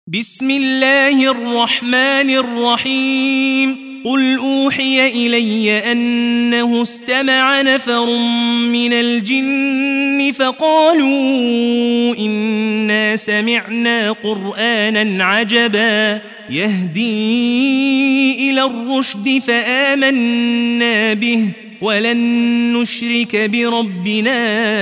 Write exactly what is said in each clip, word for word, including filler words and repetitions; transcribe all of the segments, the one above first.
بسم الله الرحمن الرحيم قل أوحي إلي أنه استمع نفر من الجن فقالوا إنا سمعنا قرآنا عجبا يهدي إلى الرشد فآمنا به ولن نشرك بربنا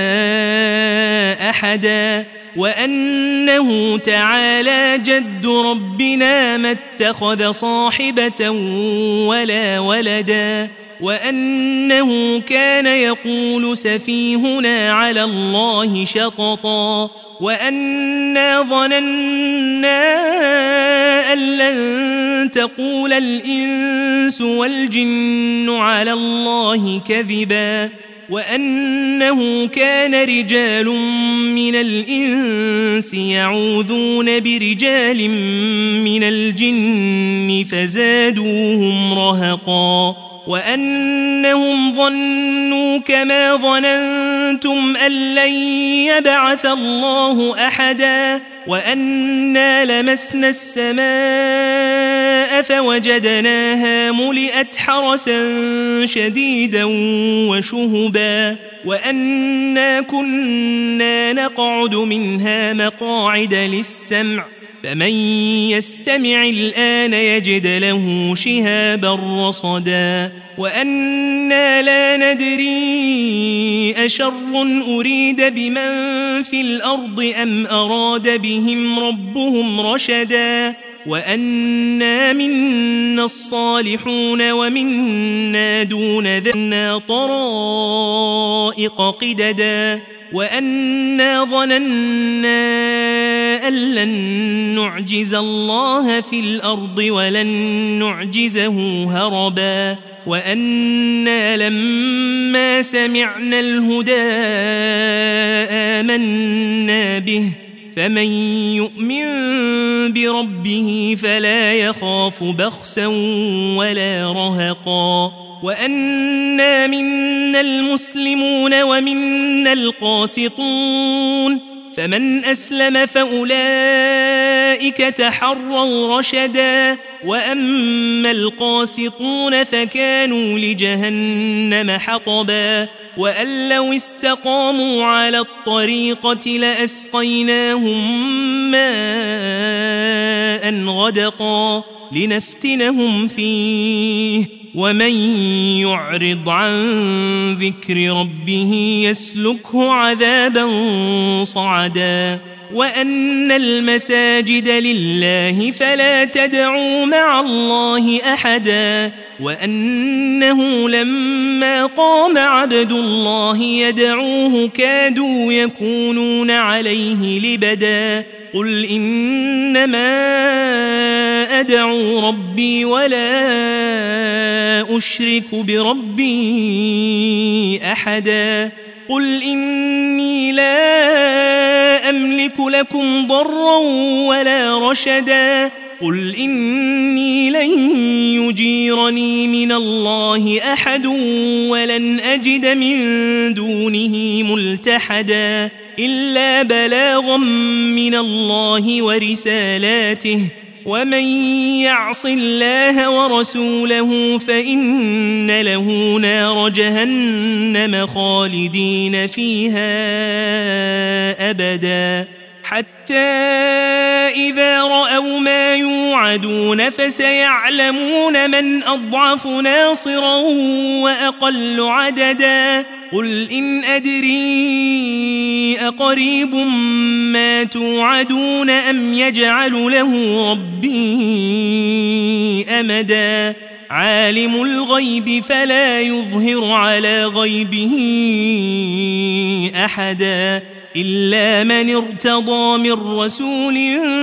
أحدا وأنه تعالى جد ربنا ما اتخذ صاحبة ولا ولدا وأنه كان يقول سفيهنا على الله شططا وأنا ظننا أن لن تقول الإنس والجن على الله كذبا وأنه كان رجال من الإنس يعوذون برجال من الجن فزادوهم رهقا وأنهم ظنوا كما ظننتم أن لن يبعث الله أحدا وأنا لمسنا السماء فوجدناها ملئت حرسا شديدا وشهبا وأنا كنا نقعد منها مقاعد للسمع فمن يستمع الآن يجد له شهابا رصدا وأنا لا ندري أشر أريد بمن في الأرض أم أراد بهم ربهم رشدا وأنا منا الصالحون ومنا دون ذنا طرائق قددا وأنا ظننا أن لن نعجز الله في الأرض ولن نعجزه هربا وأنا لما سمعنا الهدى آمنا به فمن يؤمن بربه فلا يخاف بخسا ولا رهقا وأنا منا المسلمون ومنا القاسطون فمن أسلم فأولئك تحروا رشدا وأما القاسطون فكانوا لجهنم حطبا وأن لو استقاموا على الطريقة لأسقيناهم ماء غدقا لنفتنهم فيه ومن يعرض عن ذكر ربه يسلكه عذابا صعدا وأن المساجد لله فلا تدعوا مع الله أحدا وأنه لما قام عبد الله يدعوه كادوا يكونون عليه لبدا قل إنما أدعو ربي ولا أشرك بربي أحدا قل إني لا أملك لكم ضرا ولا رشدا قل إني لن يجيرني من الله أحد ولن أجد من دونه ملتحدا إلا بلاغا من الله ورسالاته ومن يعص الله ورسوله فإن له نار جهنم خالدين فيها أبدا حتى إذا رأوا ما يوعدون فسيعلمون من أضعف ناصرا وأقل عددا قل إن أدري أقريب ما توعدون أم يجعل له ربي أمدا عالم الغيب فلا يظهر على غيبه أحدا إلا من ارتضى من رسول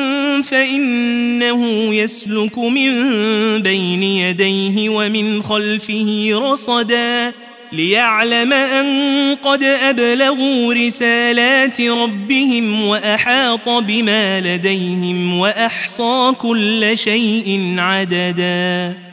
فإنه يسلك من بين يديه ومن خلفه رصدا ليعلم أن قد أبلغوا رسالات ربهم وأحاط بما لديهم وأحصى كل شيء عددا.